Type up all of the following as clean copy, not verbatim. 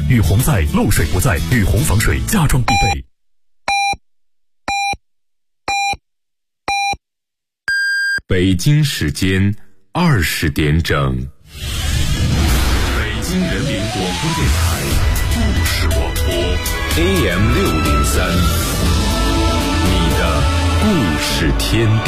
雨虹在，漏水不在，雨虹防水家装必备。 北京时间20点整，北京人民广播电台故事广播 AM603， 你的故事天地。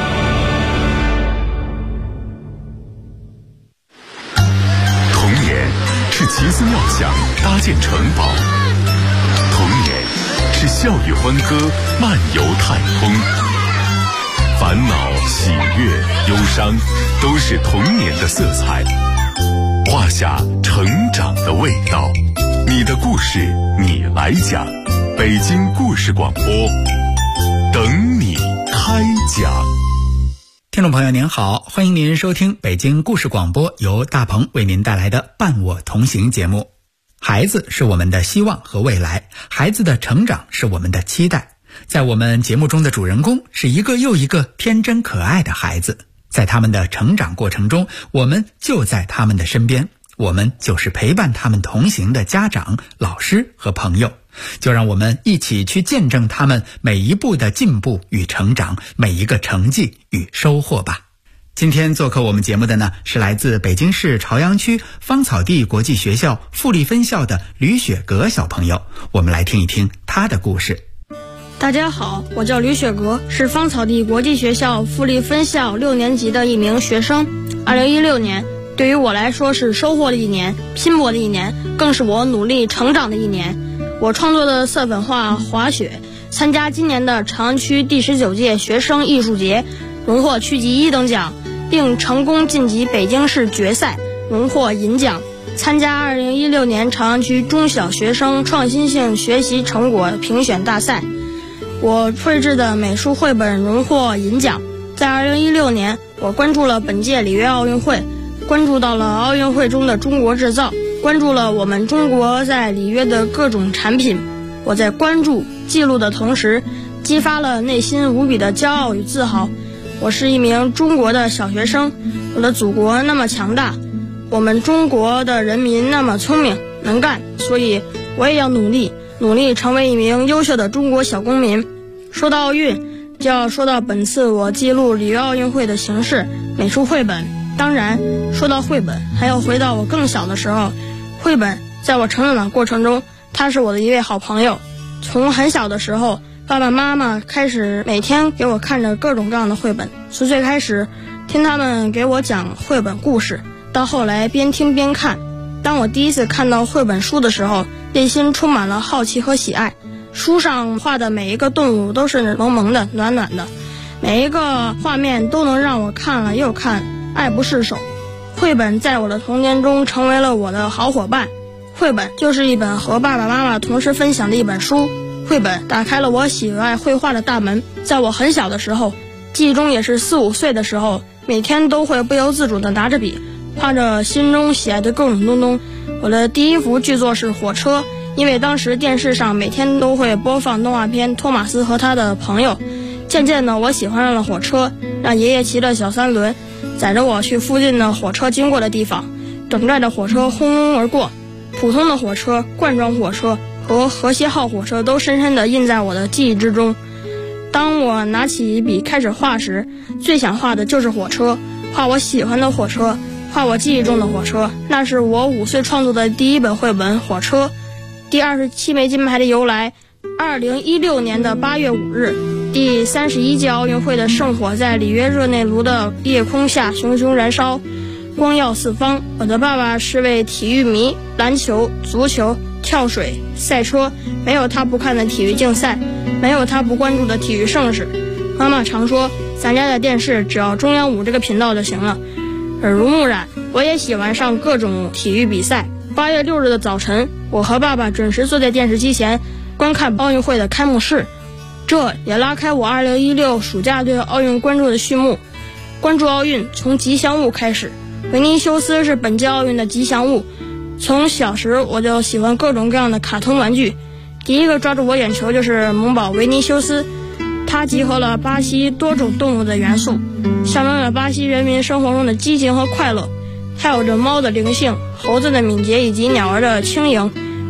童年是奇思妙想搭建城堡，童年是笑语欢歌漫游太空。烦恼、喜悦、忧伤，都是童年的色彩，画下成长的味道。你的故事，你来讲。北京故事广播，等你开讲。 听众朋友您好，欢迎您收听北京故事广播，由大鹏为您带来的伴我同行节目。孩子是我们的希望和未来，孩子的成长是我们的期待。在我们节目中的主人公是一个又一个天真可爱的孩子，在他们的成长过程中，我们就在他们的身边，我们就是陪伴他们同行的家长、老师和朋友。就让我们一起去见证他们每一步的进步与成长，每一个成绩与收获吧。今天做客我们节目的呢，是来自北京市朝阳区芳草地国际学校富力分校的吕雪阁小朋友，我们来听一听他的故事。 大家好，我叫吕雪阁，是芳草地国际学校富力分校6年级的一名学生。2016年对于我来说是收获的一年，拼搏的一年，更是我努力成长的一年。我创作的色粉画滑雪参加今年的朝阳区第19届学生艺术节，荣获区级1等奖，并成功晋级北京市决赛，荣获银奖。参加2016年朝阳区中小学生创新性学习成果评选大赛，我绘制的美术绘本荣获银奖。在2016年，我关注了本届里约奥运会，关注到了奥运会中的中国制造，关注了我们中国在里约的各种产品。我在关注、记录的同时，激发了内心无比的骄傲与自豪。我是一名中国的小学生，我的祖国那么强大，我们中国的人民那么聪明能干，所以我也要努力成为一名优秀的中国小公民。说到奥运，就要说到本次我记录里约奥运会的形式——美术绘本。当然，说到绘本，还要回到我更小的时候。绘本在我成长的过程中，它是我的一位好朋友。从很小的时候，爸爸妈妈开始每天给我看着各种各样的绘本，从最开始听他们给我讲绘本故事，到后来边听边看。当我第一次看到绘本书的时候，内心充满了好奇和喜爱。书上画的每一个动物都是萌萌的、暖暖的，每一个画面都能让我看了又看，爱不释手。绘本在我的童年中成为了我的好伙伴。绘本就是一本和爸爸妈妈同时分享的一本书。绘本打开了我喜爱绘画的大门。在我很小的时候，记忆中也是4、5岁的时候，每天都会不由自主地拿着笔，画着心中喜爱的各种东东。我的第一幅剧作是火车，因为当时电视上每天都会播放动画片《托马斯和他的朋友》。渐渐的，我喜欢上了火车，让爷爷骑着小3轮载着我去附近的火车经过的地方，等待着火车轰隆而过。普通的火车、罐装火车和和谐号火车都深深地印在我的记忆之中。当我拿起笔开始画时，最想画的就是火车，画我喜欢的火车，画我记忆中的火车。那是我5岁创作的第一本绘本《火车》。第27枚金牌的由来。2016年的8月5日，第31届奥运会的圣火在里约热内卢的夜空下熊熊燃烧，光耀四方。我的爸爸是位体育迷，篮球、足球、跳水、赛车，没有他不看的体育竞赛，没有他不关注的体育盛事。妈妈常说，咱家的电视只要中央5这个频道就行了。耳濡目染，我也喜欢上各种体育比赛。8月6日的早晨，我和爸爸准时坐在电视机前观看奥运会的开幕式，这也拉开我2016暑假对奥运关注的序幕。关注奥运从吉祥物开始，维尼修斯是本届奥运的吉祥物。从小时我就喜欢各种各样的卡通玩具，第一个抓住我眼球就是萌宝维尼修斯，它集合了巴西多种动物的元素，象征了巴西人民生活中的激情和快乐。它有着猫的灵性、猴子的敏捷以及鸟儿的轻盈，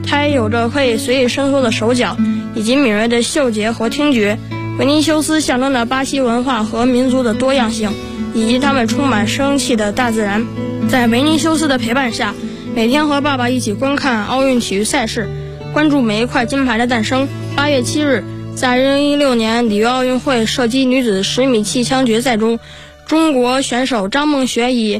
它也有着可以随意伸缩的手脚，以及敏锐的嗅觉和听觉。维尼修斯象征着巴西文化和民族的多样性，以及他们充满生气的大自然。在维尼修斯的陪伴下，每天和爸爸一起观看奥运体育赛事，关注每一块金牌的诞生。8月7日，在2016年里约奥运会射击女子10米气枪决赛中，中国选手张梦雪以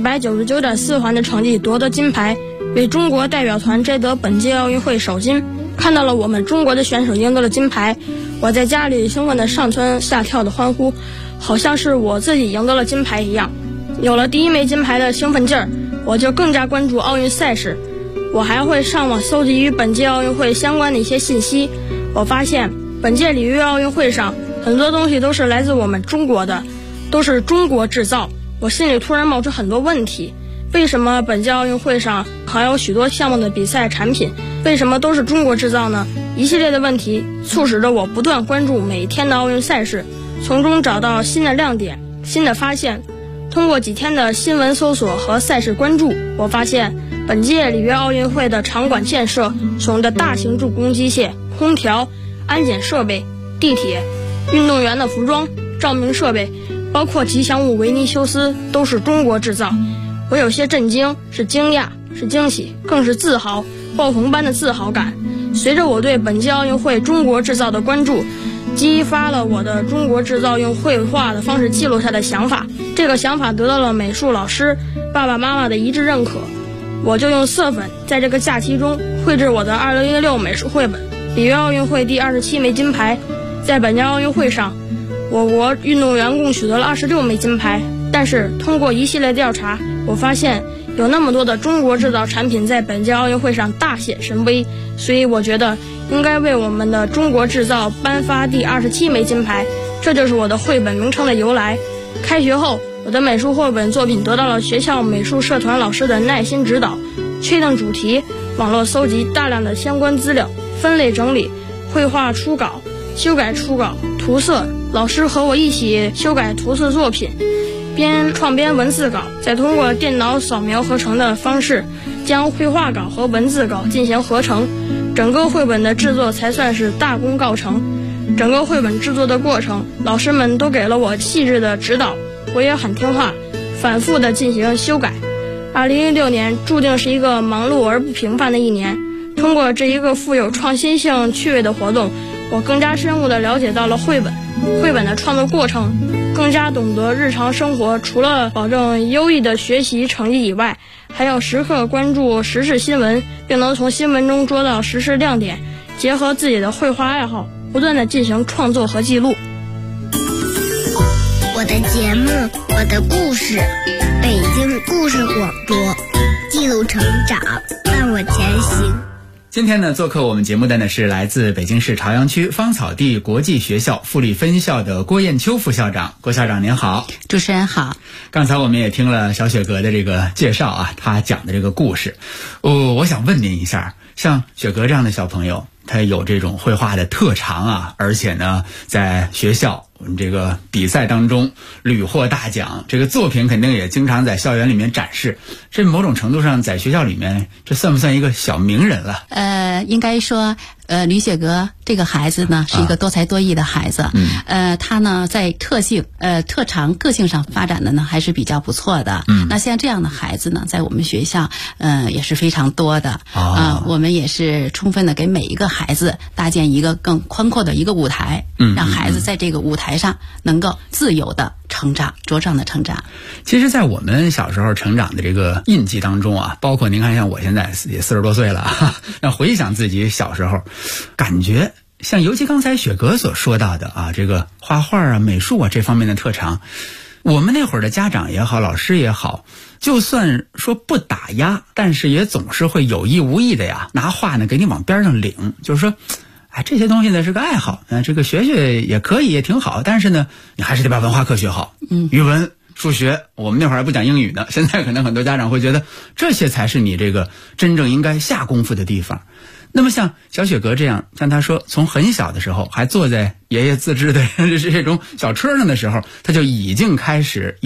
199.4 环的成绩夺得金牌，为中国代表团摘得本届奥运会首金。看到了我们中国的选手赢得了金牌，我在家里兴奋地上蹿下跳的欢呼，好像是我自己赢得了金牌一样。有了第1枚金牌的兴奋劲儿，我就更加关注奥运赛事。我还会上网搜集与本届奥运会相关的一些信息。我发现本届里约奥运会上很多东西都是来自我们中国的，都是中国制造。我心里突然冒出很多问题，为什么本届奥运会上还有许多项目的比赛产品，为什么都是中国制造呢？一系列的问题促使着我不断关注每天的奥运赛事，从中找到新的亮点、新的发现。通过几天的新闻搜索和赛事关注，我发现本届里约奥运会的场馆建设使用的大型助攻机械、空调、安检设备、地铁、运动员的服装、照明设备，包括吉祥物维尼修斯，都是中国制造。我有些震惊，是惊讶，是惊喜，更是自豪，爆棚般的自豪感。随着我对本届奥运会中国制造的关注，激发了我的中国制造用绘画的方式记录下的想法。这个想法得到了美术老师、爸爸妈妈的一致认可，我就用色粉在这个假期中绘制我的2016美术绘本。里约奥运会第27枚金牌，在本届奥运会上，我国运动员共取得了26枚金牌。但是通过一系列调查，我发现有那么多的中国制造产品在本届奥运会上大显神威，所以我觉得应该为我们的中国制造颁发第27枚金牌，这就是我的绘本名称的由来。开学后，我的美术绘本作品得到了学校美术社团老师的耐心指导，确定主题，网络搜集大量的相关资料，分类整理，绘画初稿、修改初稿、涂色，老师和我一起修改涂色作品，边创编文字稿，再通过电脑扫描合成的方式将绘画稿和文字稿进行合成，整个绘本的制作才算是大功告成。整个绘本制作的过程，老师们都给了我细致的指导，我也很听话，反复的进行修改。2016年注定是一个忙碌而不平凡的一年，通过这一个富有创新性趣味的活动，我更加深入地了解到了绘本的创作过程，更加懂得日常生活除了保证优异的学习成绩以外，还要时刻关注时事新闻，并能从新闻中捉到时事亮点，结合自己的绘画爱好，不断地进行创作和记录。 我的节目，我的故事，北京故事广播，记录成长，伴我前行。 今天呢，做客我们节目的呢是来自北京市朝阳区芳草地国际学校富力分校的郭艳秋副校长。郭校长您好。 主持人好。 刚才我们也听了小雪阁的这个介绍啊，他讲的这个故事，我想问您一下，像雪阁这样的小朋友，他有这种绘画的特长啊，而且呢在学校我们这个比赛当中屡获大奖，这个作品肯定也经常在校园里面展示，这某种程度上在学校里面这算不算一个小名人了？ 应该说吕雪阁这个孩子呢是一个多才多艺的孩子，他呢在特长个性上发展的呢还是比较不错的。那像这样的孩子呢，在我们学校也是非常多的。我们也是充分的给每一个孩子搭建一个更宽阔的一个舞台，让孩子在这个舞台上能够自由的成长，茁壮的成长。 其实在我们小时候成长的这个印记当中啊，包括您看像我现在也40多岁了，那回想自己小时候，感觉像尤其刚才雪阁所说到的啊，这个画画啊、美术啊这方面的特长，我们那会儿的家长也好，老师也好，就算说不打压，但是也总是会有意无意的呀，拿画呢给你往边上领，就是说这些东西呢是个爱好，这个学也可以，也挺好，但是呢你还是得把文化课学好，语文数学，我们那会儿还不讲英语呢，现在可能很多家长会觉得这些才是你这个真正应该下功夫的地方。那么像小雪阁这样，像他说从很小的时候还坐在爷爷自制的这种小车上的时候，他就已经开始有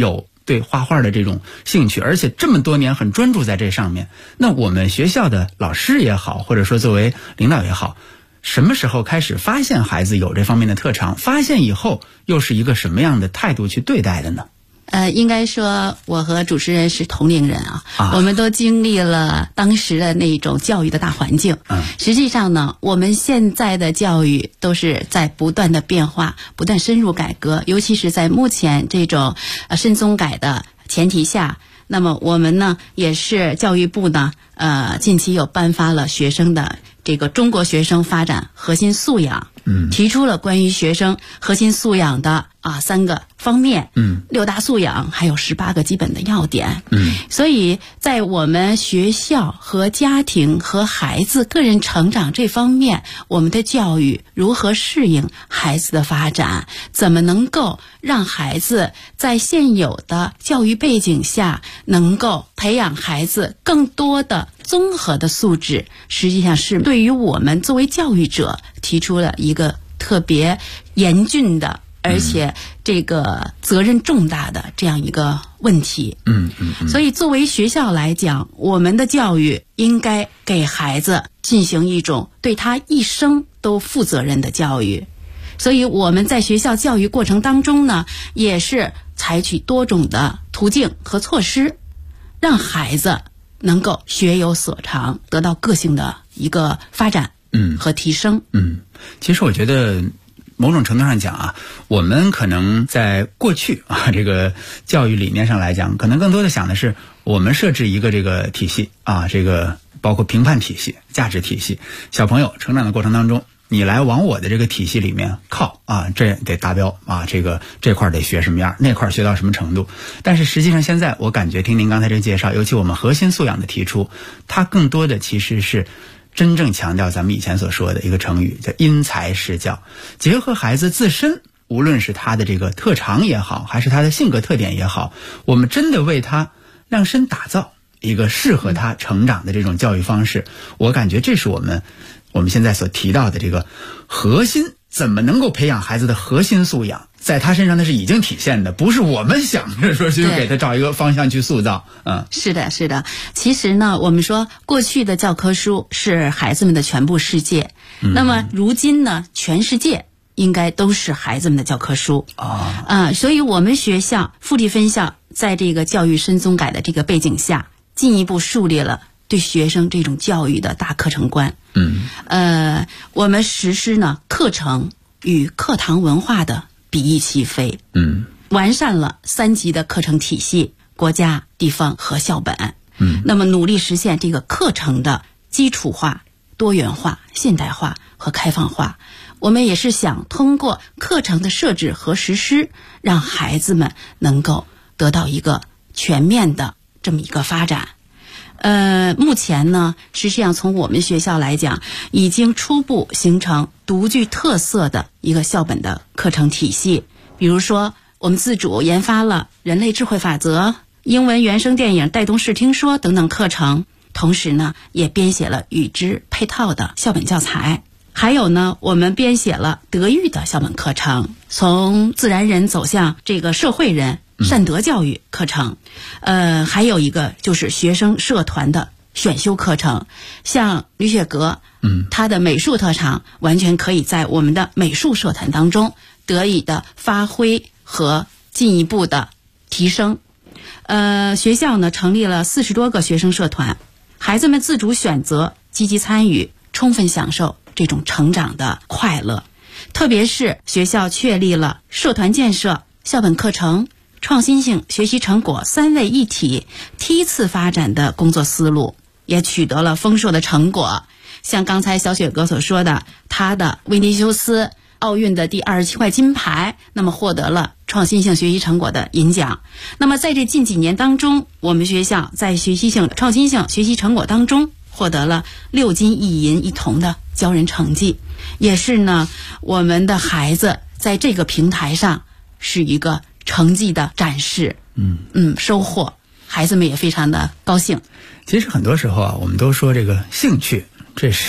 对画画的这种兴趣，而且这么多年很专注在这上面。那我们学校的老师也好，或者说作为领导也好，什么时候开始发现孩子有这方面的特长？发现以后又是一个什么样的态度去对待的呢？ 应该说我和主持人是同龄人我们都经历了当时的那种教育的大环境。实际上呢，我们现在的教育都是在不断的变化，不断深入改革，尤其是在目前这种深宗改的前提下，那么我们呢也是教育部呢近期又颁发了学生的这个中国学生发展核心素养，提出了关于学生核心素养的3个方面，6大素养，还有18个基本的要点。所以在我们学校和家庭和孩子个人成长这方面，我们的教育如何适应孩子的发展，怎么能够让孩子在现有的教育背景下能够培养孩子更多的综合的素质，实际上是对于我们作为教育者提出了一个特别严峻的而且这个责任重大的这样一个问题。所以作为学校来讲，我们的教育应该给孩子进行一种对他一生都负责任的教育。所以我们在学校教育过程当中呢，也是采取多种的途径和措施，让孩子能够学有所长，得到个性的一个发展和提升。 其实我觉得某种程度上讲我们可能在过去这个教育理念上来讲，可能更多的想的是我们设置一个这个体系这个包括评判体系、价值体系，小朋友成长的过程当中，你来往我的这个体系里面靠这得达标这块得学什么样，那块学到什么程度。但是实际上现在我感觉听您刚才这个介绍，尤其我们核心素养的提出，它更多的其实是真正强调咱们以前所说的一个成语叫因材施教，结合孩子自身，无论是他的这个特长也好，还是他的性格特点也好，我们真的为他量身打造一个适合他成长的这种教育方式。我感觉这是我们现在所提到的这个核心，怎么能够培养孩子的核心素养，在他身上那是已经体现的，不是我们想着说就给他找一个方向去塑造。 是的。其实呢，我们说过去的教科书是孩子们的全部世界，那么如今呢，全世界应该都是孩子们的教科书所以我们学校复利分校在这个教育深宗改的这个背景下，进一步树立了对学生这种教育的大课程观。我们实施呢课程与课堂文化的比翼齐飞。完善了3级的课程体系，国家、地方和校本。那么努力实现这个课程的基础化、多元化、现代化和开放化。我们也是想通过课程的设置和实施，让孩子们能够得到一个全面的这么一个发展。目前呢，实际上从我们学校来讲，已经初步形成独具特色的一个校本的课程体系。比如说，我们自主研发了人类智慧法则、英文原声电影带动式听说等等课程，同时呢，也编写了与之配套的校本教材。还有呢，我们编写了德育的校本课程，从自然人走向这个社会人善德教育课程。还有一个就是学生社团的选修课程，像吕雪阁他的美术特长完全可以在我们的美术社团当中得以的发挥和进一步的提升。学校呢成立了40多个学生社团，孩子们自主选择、积极参与，充分享受这种成长的快乐。特别是学校确立了社团建设、校本课程、创新性学习成果3位一体梯次发展的工作思路，也取得了丰硕的成果。像刚才小雪哥所说的，他的维尼修斯奥运的第27块金牌，那么获得了创新性学习成果的银奖。那么在这近几年当中，我们学校在学习性、创新性学习成果当中获得了6金1银1铜的骄人成绩，也是呢我们的孩子在这个平台上是一个成绩的展示。收获，孩子们也非常的高兴。 其实很多时候我们都说这个兴趣，这是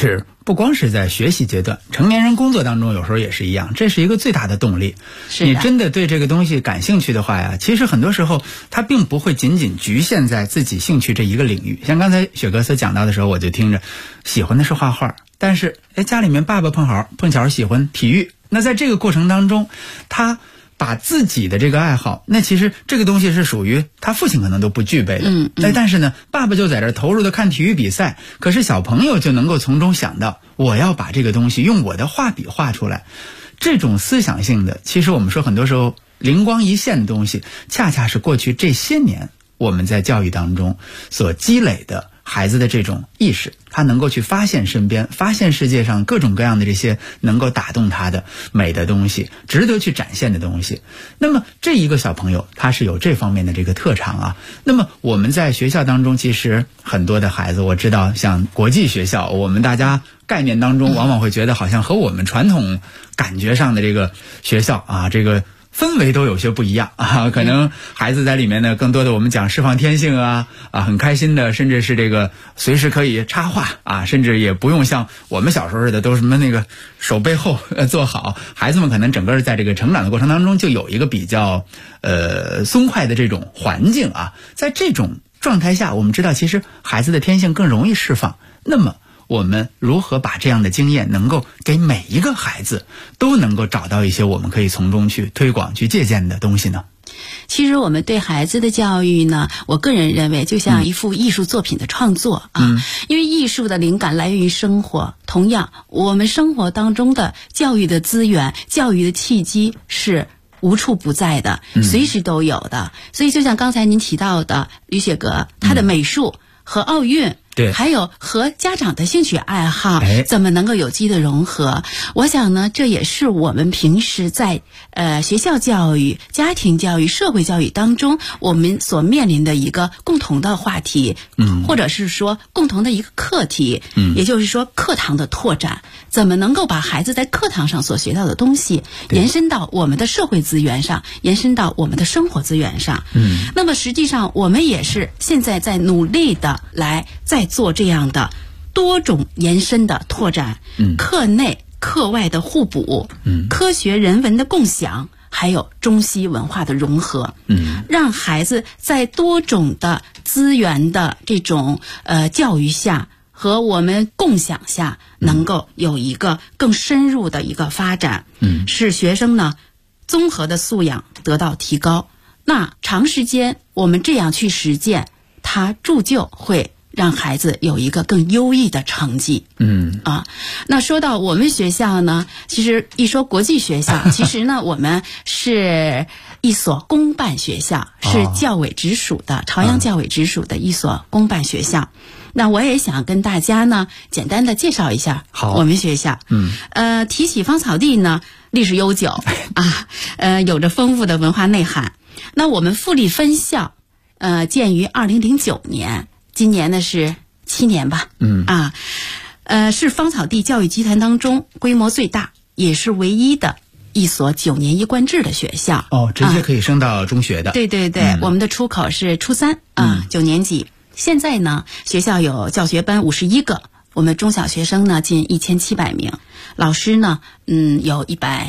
不光是在学习阶段，成年人工作当中有时候也是一样，这是一个最大的动力。你真的对这个东西感兴趣的话呀，其实很多时候它并不会仅仅局限在自己兴趣这一个领域。像刚才雪哥所讲到的时候，我就听着喜欢的是画画，但是家里面爸爸碰巧喜欢体育，那在这个过程当中，他把自己的这个爱好，那其实这个东西是属于他父亲可能都不具备的。但是呢，爸爸就在这投入的看体育比赛，可是小朋友就能够从中想到，我要把这个东西用我的画笔画出来。这种思想性的，其实我们说很多时候灵光一现的东西，恰恰是过去这些年我们在教育当中所积累的孩子的这种意识，他能够去发现身边，发现世界上各种各样的这些能够打动他的美的东西，值得去展现的东西。那么这一个小朋友他是有这方面的这个特长啊。那么我们在学校当中，其实很多的孩子，我知道像国际学校，我们大家概念当中往往会觉得好像和我们传统感觉上的这个学校啊，这个氛围都有些不一样啊，可能孩子在里面呢，更多的我们讲释放天性啊，很开心的，甚至是这个随时可以插画啊，甚至也不用像我们小时候似的都什么那个手背后做好。孩子们可能整个在这个成长的过程当中就有一个比较松快的这种环境啊，在这种状态下，我们知道其实孩子的天性更容易释放。那么我们如何把这样的经验能够给每一个孩子都能够找到一些我们可以从中去推广去借鉴的东西呢？ 其实我们对孩子的教育呢，我个人认为就像一幅艺术作品的创作因为艺术的灵感来源于生活，同样我们生活当中的教育的资源、教育的契机是无处不在的，随时都有的。所以就像刚才您提到的吕雪阁，他的美术和奥运， 对， 还有和家长的兴趣爱好怎么能够有机的融合？我想呢，这也是我们平时在学校教育、家庭教育、社会教育当中，我们所面临的一个共同的话题，或者是说共同的一个课题，也就是说课堂的拓展，怎么能够把孩子在课堂上所学到的东西延伸到我们的社会资源上，延伸到我们的生活资源上。那么实际上我们也是现在在努力的来再做这样的多种延伸的拓展，课内课外的互补，科学人文的共享，还有中西文化的融合，让孩子在多种的资源的这种教育下和我们共享下，能够有一个更深入的一个发展，使学生呢综合的素养得到提高。那长时间我们这样去实践，它铸就会让孩子有一个更优异的成绩。那说到我们学校呢，其实一说国际学校，其实呢我们是一所公办学校，是教委直属的，朝阳教委直属的一所公办学校。那我也想跟大家呢简单的介绍一下我们学校。提起芳草地呢，历史悠久有着丰富的文化内涵。那我们富力分校建于2009年，今年呢是7年吧。是芳草地教育集团当中规模最大，也是唯一的一所9年一贯制的学校。 直接可以升到中学的。 对对对，我们的出口是初39年级。现在呢，学校有教学班51个，我们中小学生呢近1700名，老师呢有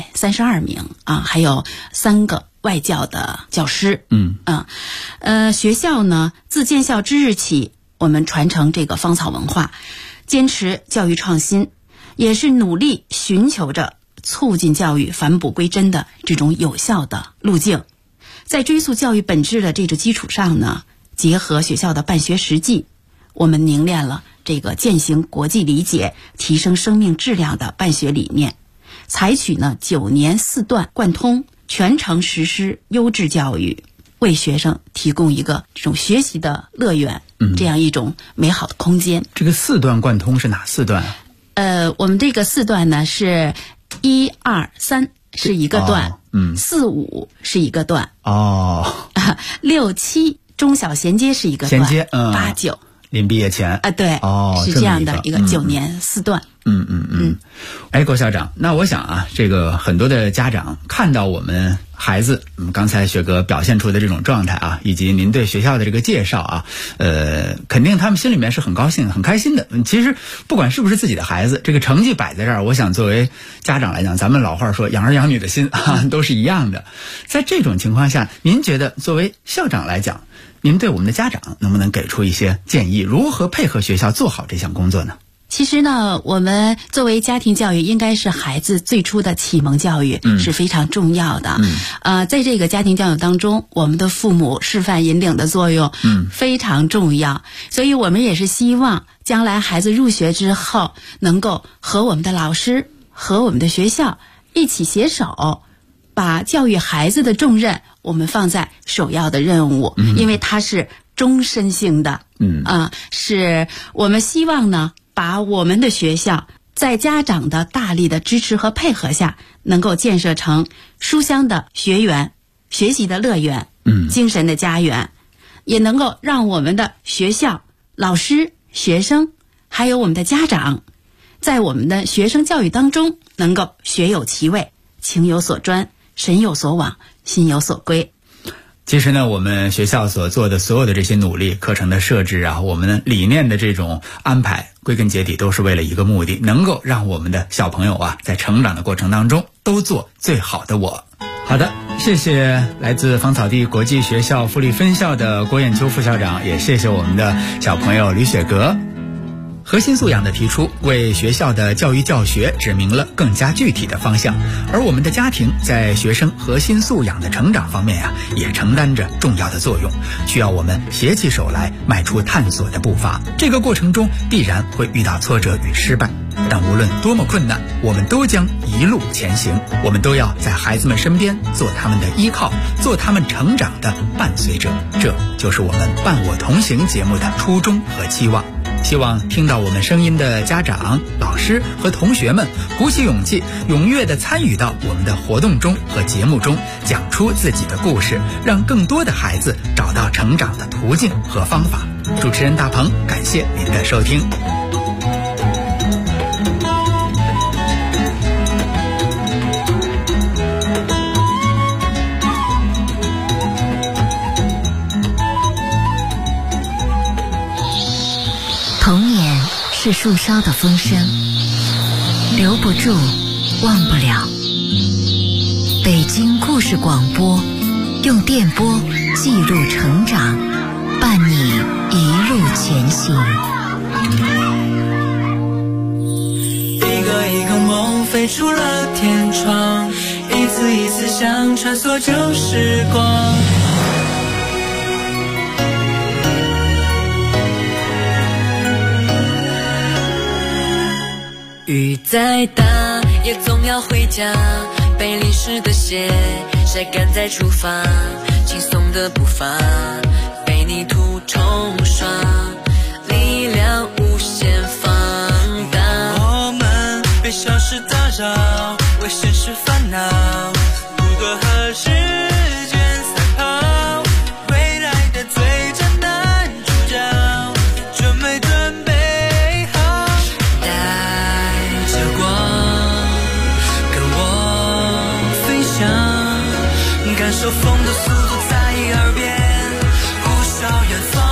132名还有3个外教的教师。学校呢自建校之日起，我们传承这个芳草文化，坚持教育创新，也是努力寻求着促进教育返璞归真的这种有效的路径。在追溯教育本质的这个基础上呢，结合学校的办学实际，我们凝练了这个践行国际理解、提升生命质量的办学理念，采取呢9年4段贯通，全程实施优质教育，为学生提供一个这种学习的乐园，这样一种美好的空间。 这个4段贯通是哪4段我们这个4段呢是1、2、3是一个段，4、5是一个段，6、7中小衔接是一个段，8、9 临毕业前对，是这样的一个9年4段。 郭校长，那我想啊，这个很多的家长看到我们孩子，刚才雪哥表现出的这种状态啊，以及您对学校的这个介绍啊，肯定他们心里面是很高兴、很开心的。其实不管是不是自己的孩子，这个成绩摆在这儿，我想作为家长来讲，咱们老话说养儿养女的心啊，都是一样的。在这种情况下，您觉得作为校长来讲，您对我们的家长能不能给出一些建议，如何配合学校做好这项工作呢？ 其实呢，我们作为家庭教育，应该是孩子最初的启蒙教育，是非常重要的。在这个家庭教育当中，我们的父母示范引领的作用，非常重要。所以我们也是希望将来孩子入学之后，能够和我们的老师、和我们的学校一起携手，把教育孩子的重任我们放在首要的任务，因为它是终身性的。是我们希望呢，把我们的学校在家长的大力的支持和配合下，能够建设成书香的学园、学习的乐园、精神的家园，也能够让我们的学校、老师、学生，还有我们的家长，在我们的学生教育当中，能够学有其味，情有所专，神有所往，心有所归。 其实呢，我们学校所做的所有的这些努力，课程的设置啊，我们理念的这种安排，归根结底都是为了一个目的，能够让我们的小朋友啊，在成长的过程当中都做最好的我。好的，谢谢来自芳草地国际学校富力分校的郭艳秋副校长，也谢谢我们的小朋友吕雪阁。核心素养的提出，为学校的教育教学指明了更加具体的方向，而我们的家庭在学生核心素养的成长方面啊，也承担着重要的作用，需要我们携起手来，迈出探索的步伐。这个过程中必然会遇到挫折与失败，但无论多么困难，我们都将一路前行。我们都要在孩子们身边做他们的依靠，做他们成长的伴随者。这就是我们伴我同行节目的初衷和期望。希望听到我们声音的家长、老师和同学们鼓起勇气，踊跃地参与到我们的活动中和节目中，讲出自己的故事，让更多的孩子找到成长的途径和方法。主持人大鹏，感谢您的收听。 童年是树梢的风声，留不住，忘不了。北京故事广播，用电波记录成长，伴你一路前行。 一个一个梦飞出了天窗，一次一次想穿梭旧时光。雨再大也总要回家，被淋湿的鞋晒干再出发，轻松的步伐被泥土冲刷，力量无限放大。我们被小事打扰，为现实烦恼，如何和时间赛跑，未来的最佳男主角准没准备好，带着光跟我飞翔，感受风的速度在耳边呼啸远方。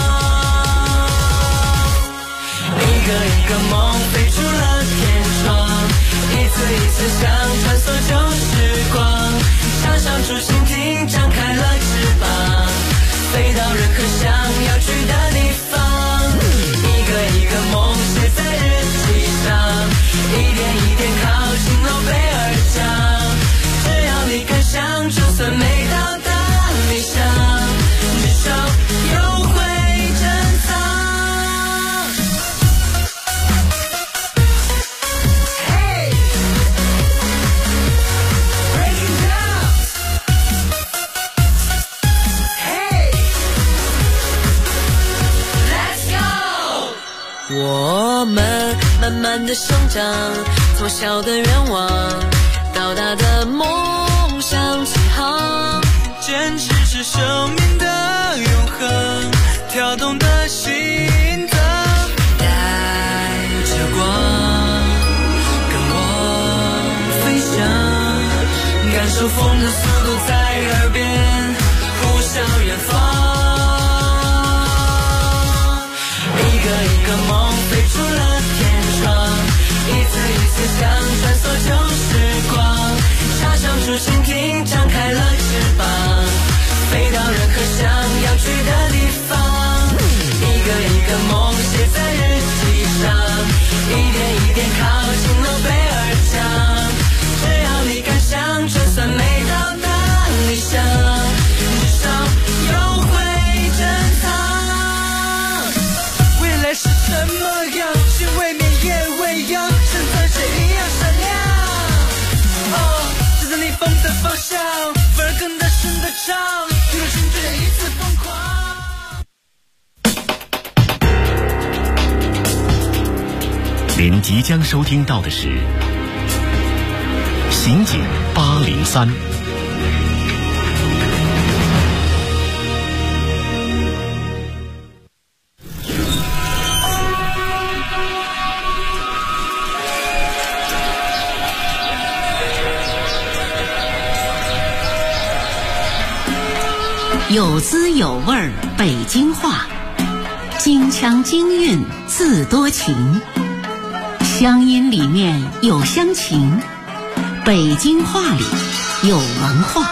一个一个梦飞出了天窗，一次一次想穿梭旧时光，想象出蜻蜓张开了翅膀，飞到任何想要去的地方。一个一个梦写在日记上，一点一点靠近诺贝尔奖。只要你敢想，就算没到达理想，至少有会珍藏。Hey, break it down. Hey, let's go. 我们慢慢的生长，从小的愿望到大的梦想起航，坚持是生命的永恒，跳动的心脏，带着光受风的速度在耳边呼啸远方。一个一个梦飞出了天窗，一次一次想穿梭旧时光，插上竹蜻蜓，张开了翅膀，飞到任何想要去的地方。一个一个梦写在日记上，一点一点靠近诺贝尔奖。只要你敢想，就算没到达理想，至少有会珍藏。未来是什么样，是未免也未央，身在谁一样闪亮。就在逆风的方向，反而更大声的唱，一路心追一次疯狂。 您即将收听到的是《刑警803》。 有滋有味儿北京话，京腔京韵字多情，乡音里面有乡情，北京话里有文化。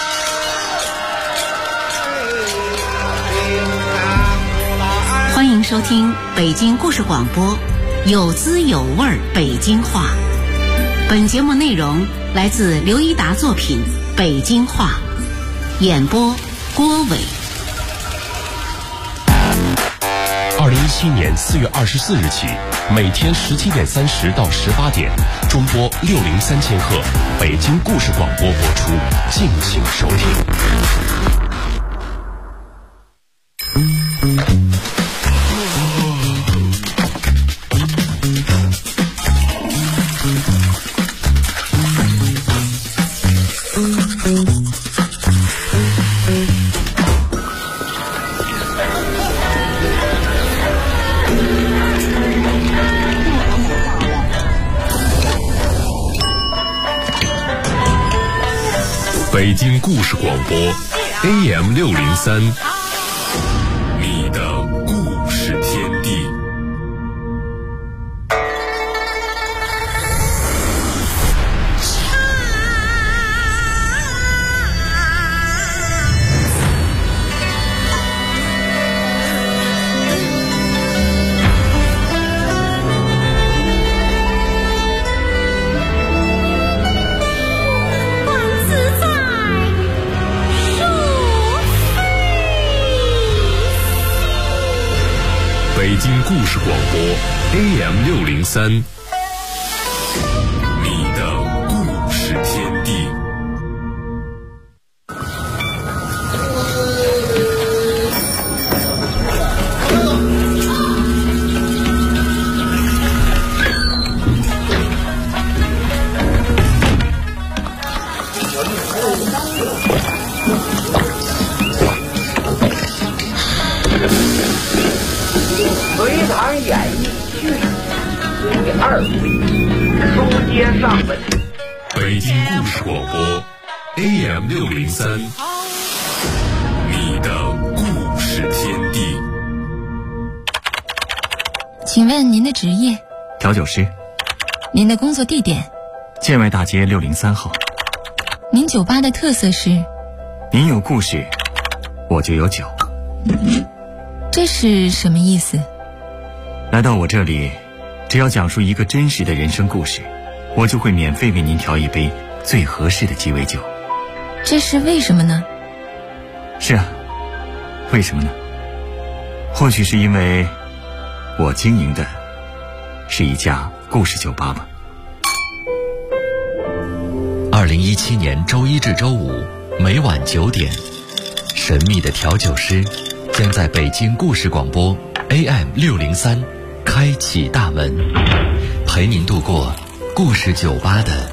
欢迎收听北京故事广播有滋有味儿北京话。本节目内容来自刘一达作品《北京话》，演播郭伟。 2017年4月24日起，每天17点30到18点，中波603000赫，北京故事广播播出，敬请收听。北京故事广播 AM603，你的故事天地。北京故事广播 AM603，你的故事天地。 隋唐演义序第2回，书接上文。 北京故事广播 AM603，你的故事天地。 请问您的职业？ 调酒师。 您的工作地点？ 建外大街603号。 您酒吧的特色是？ 您有故事，我就有酒。 这是什么意思？ 来到我这里，只要讲述一个真实的人生故事，我就会免费为您调一杯最合适的鸡尾酒。 这是为什么呢？ 是啊，为什么呢？或许是因为我经营的是一家故事酒吧吧。 2017年周一至周五每晚9点，神秘的调酒师将在北京故事广播 AM603开启大门，陪您度过故事酒吧的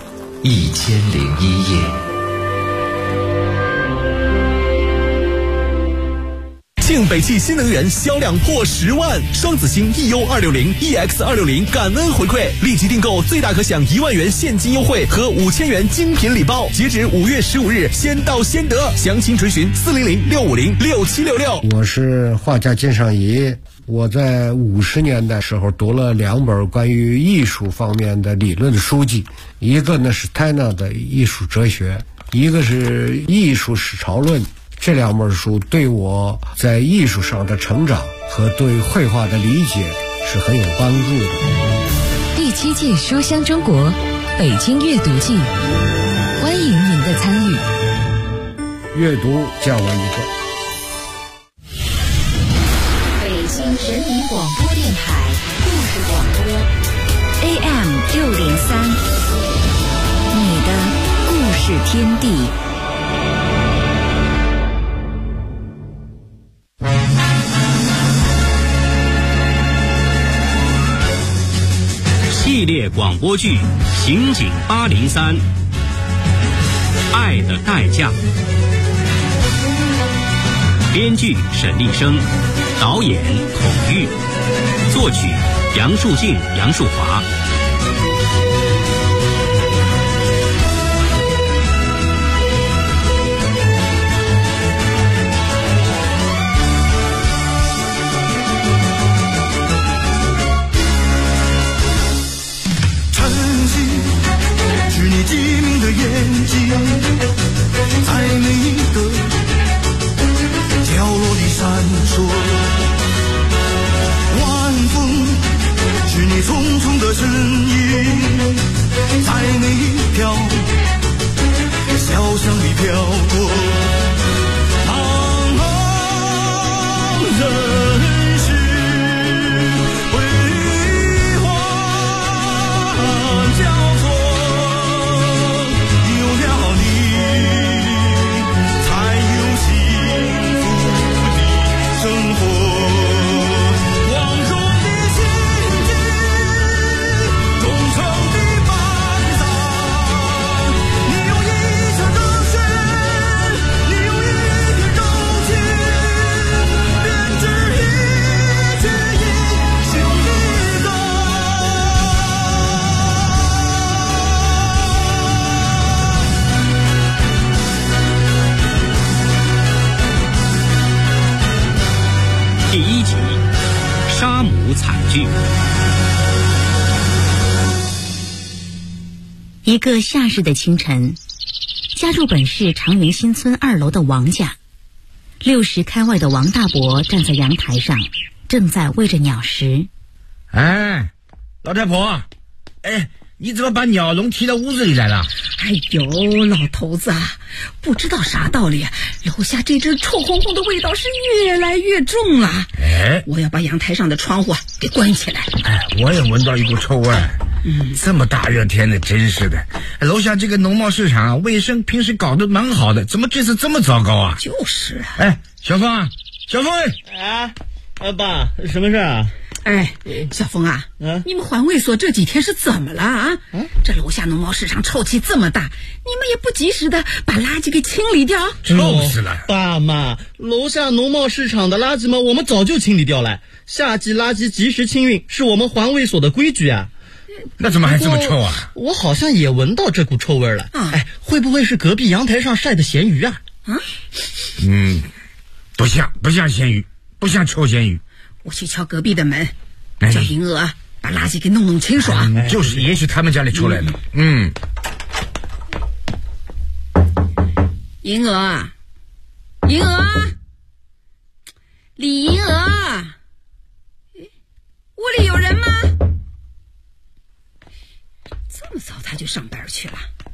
1001夜。 庆北汽新能源销量破10万，双子星 EU260、EX260 感恩回馈，立即订购最大可享1万元现金优惠和5000元精品礼包，截止5月15日，先到先得。详情垂询400-650-6766。 我是画家金尚仪，我在50年的时候读了2本关于艺术方面的理论的书籍，一个呢是泰纳的艺术哲学，一个是艺术史潮论。这2本书对我在艺术上的成长和对绘画的理解是很有帮助的。 第7届书香中国北京阅读季，欢迎您的参与。 阅读叫我一个。 北京人民广播电台故事广播 AM603，你的故事天地。 系列广播剧《刑警803》，爱的代价。编剧沈立生，导演孔玉，作曲杨树静、杨树华。 机敏的眼睛，在每一个角落里闪烁。晚风是你匆匆的身影，在每一条小巷里飘过。茫茫人世辉煌交错。 第1集，杀母惨剧。 一个夏日的清晨，家住本市长园新村2楼的王家，60开外的王大伯站在阳台上，正在喂着鸟食。 哎，老太婆，哎，你怎么把鸟笼提到屋子里来了？ 哎呦，老头子啊，不知道啥道理，楼下这只臭烘烘的味道是越来越重了。 哎， 我要把阳台上的窗户给关起来。 哎，我也闻到一股臭味。这么大热天的，真是的。楼下这个农贸市场啊，卫生平时搞得蛮好的，怎么这次这么糟糕啊？ 就是啊。 哎，小峰啊，小峰！ 啊，爸，什么事啊？ 哎，小峰啊，你们环卫所这几天是怎么了啊？这楼下农贸市场臭气这么大，你们也不及时的把垃圾给清理掉？ 臭死了！ 爸妈，楼下农贸市场的垃圾嘛，我们早就清理掉了。夏季垃圾及时清运是我们环卫所的规矩啊。 那怎么还这么臭啊？ 我好像也闻到这股臭味了。哎，会不会是隔壁阳台上晒的咸鱼啊？ 不像咸鱼，不像臭咸鱼。 我去敲隔壁的门，叫银娥把垃圾给弄清爽。 就是，也许他们家里出来的。 银娥，银娥，李银娥，屋里有人吗？这么早他就上班去了。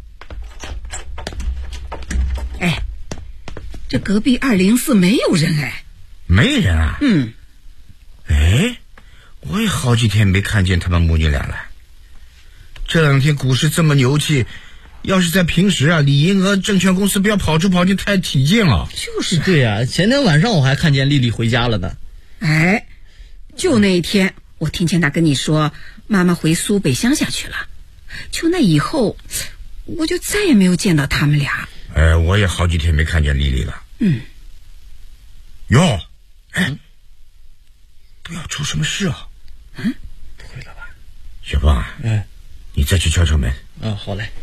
哎，这隔壁204没有人哎。 没人啊？哎，我也好几天没看见他们母女俩了。这2天股市这么牛气，要是在平时啊，李银娥证券公司不要跑出跑进太起劲了。 就是。 对啊，前天晚上我还看见丽丽回家了呢。 哎，就那一天，我听见她跟你说妈妈回苏北乡下去了。就那以后，我就再也没有见到他们俩。 我也好几天没看见丽丽了。哟， 不要出什么事啊。不会了吧？小芳啊，你再去敲敲门。 好嘞。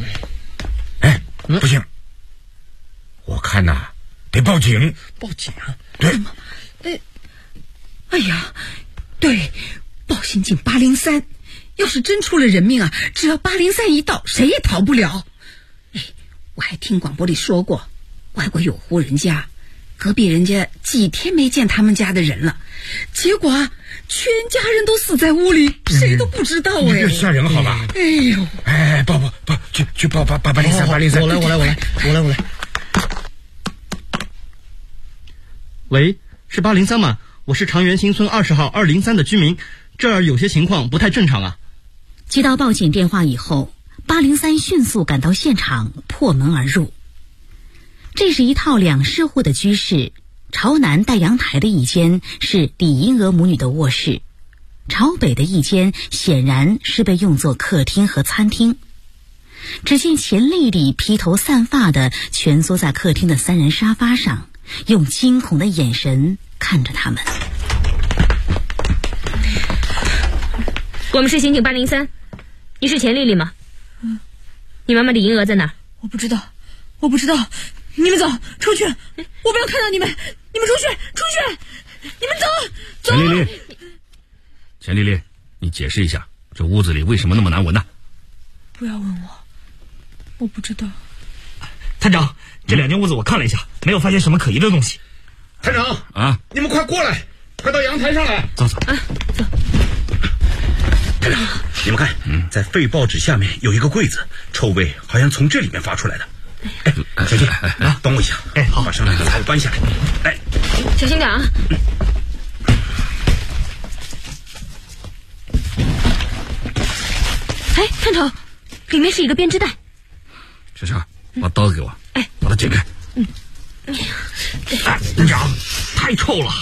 不行，我看呐，得报警。 报警啊？ 对。 哎呀，对，报刑警803。要是真出了人命啊，只要803一到，谁也逃不了。我还听广播里说过，外国有户人家，隔壁人家几天没见他们家的人了，结果啊，全家人都死在屋里，谁都不知道。 你别吓人好吧？ 哎呦， 报，去报803。 我来。喂，是803吗？我是长源新村20号203的居民，这儿有些情况不太正常啊。 接到报警电话以后，803迅速赶到现场，破门而入。这是一套2室户的居室，朝南带阳台的一间是李银娥母女的卧室，朝北的一间显然是被用作客厅和餐厅。只见钱丽丽披头散发地蜷缩在客厅的3人沙发上，用惊恐的眼神看着他们。 我们是刑警803，你是钱丽丽吗？你妈妈李银娥在哪儿？ 我不知道，你们走，出去！我不要看到你们，你们出去！你们走！ 钱丽丽，你解释一下，这屋子里为什么那么难闻呢？ 不要问我不知道。 探长，这2间屋子我看了一下，没有发现什么可疑的东西。 探长你们快过来，快到阳台上来。 走。 走。 探长，你们看，在废报纸下面有一个柜子，臭味好像从这里面发出来的。小心，帮我一下。好，把上面的菜搬下来。 小心点啊！探长，里面是一个编织袋。 小夏，把刀子给我，把它剪开。 探长，太臭了。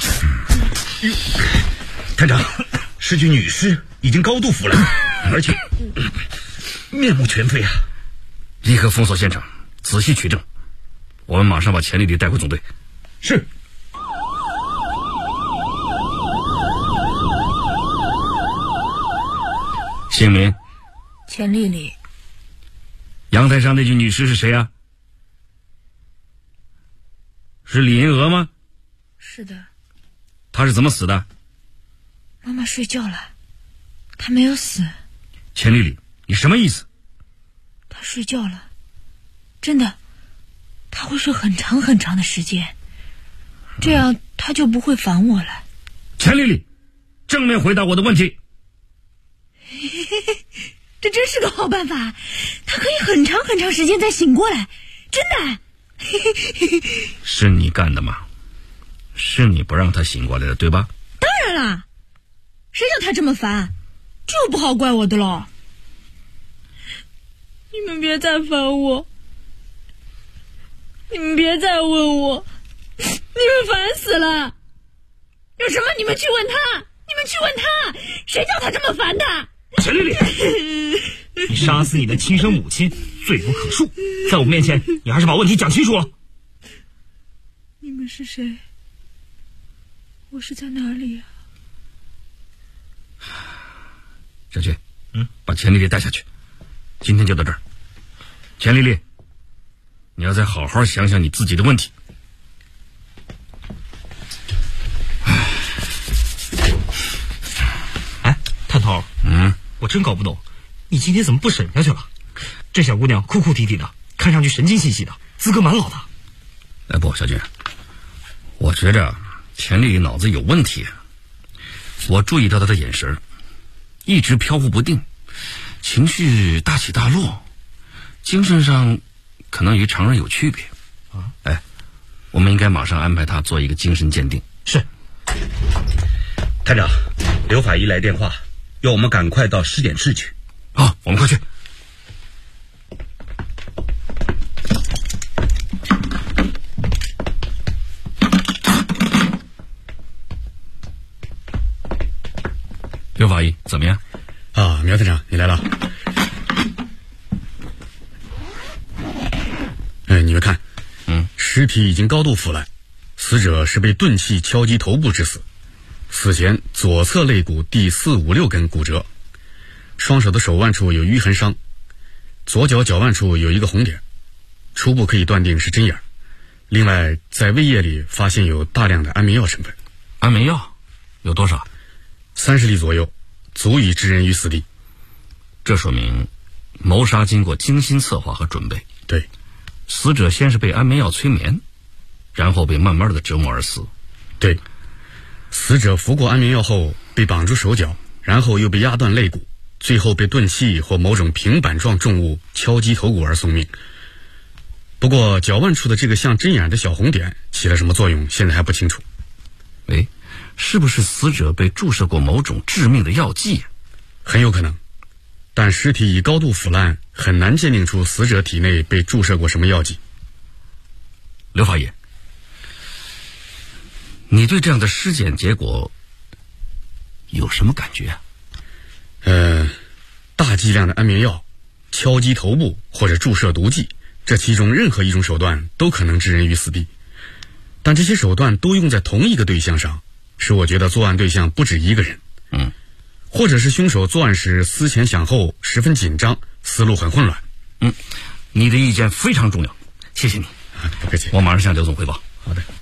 探长，是具女尸，已经高度腐烂，而且面目全非啊！ 立刻封锁现场，仔细取证。我们马上把钱丽丽带回总队。 是。 姓名？ 钱丽丽。 阳台上那具女尸是谁啊？是李银娥吗？ 是的。 她是怎么死的？ 妈妈睡觉了，她没有死。 钱丽丽，你什么意思？ 她睡觉了，真的，她会睡很长很长的时间，这样她就不会烦我了。 钱丽丽，正面回答我的问题。 这真是个好办法，她可以很长很长时间再醒过来，真的。 是你干的吗？是你不让她醒过来的，对吧？ 当然啦，谁叫她这么烦，这又不好怪我的喽。你们别再烦我，你们别再问我，你们烦死了。有什么你们去问他，谁叫他这么烦的？ 钱丽丽，你杀死你的亲生母亲，罪不可恕，在我面前你还是把问题讲清楚了。 你们是谁？我是在哪里啊？ 小军，把钱丽丽带下去，今天就到这儿。钱丽丽，你要再好好想想你自己的问题。 探头，我真搞不懂，你今天怎么不审下去了？这小姑娘哭哭啼啼的，看上去神经兮兮的，资格蛮老的。 不，小军，我觉着钱丽丽脑子有问题。我注意到她的眼神一直飘忽不定，情绪大起大落，精神上可能与常人有区别。我们应该马上安排她做一个精神鉴定。 是。 探长，刘法医来电话，要我们赶快到尸检室去。 好，我们快去。刘法医，怎么样？ 苗探长，你来了。你们看，尸体已经高度腐烂， 死者是被钝器敲击头部致死，死前左侧肋骨第4、5、6根骨折，双手的手腕处有淤痕伤，左脚脚腕处有一个红点，初步可以断定是针眼。另外，在胃液里发现有大量的安眠药成分。 安眠药有多少 ？30粒左右，足以致人于死地。 这说明谋杀经过精心策划和准备。 对， 死者先是被安眠药催眠，然后被慢慢的折磨而死。 对，死者服过安眠药后被绑住手脚，然后又被压断肋骨，最后被钝器或某种平板状重物敲击头骨而送命。不过脚腕处的这个像针眼的小红点起了什么作用，现在还不清楚。 是不是死者被注射过某种致命的药剂？ 很有可能，但尸体已高度腐烂，很难鉴定出死者体内被注射过什么药剂。 刘法医，你对这样的尸检结果有什么感觉啊？ 大剂量的安眠药、敲击头部或者注射毒剂，这其中任何一种手段都可能致人于死地，但这些手段都用在同一个对象上，使我觉得作案对象不止一个人。或者是凶手作案时思前想后，十分紧张，思路很混乱。 你的意见非常重要，谢谢你。 不客气， 我马上向刘总汇报。 好的。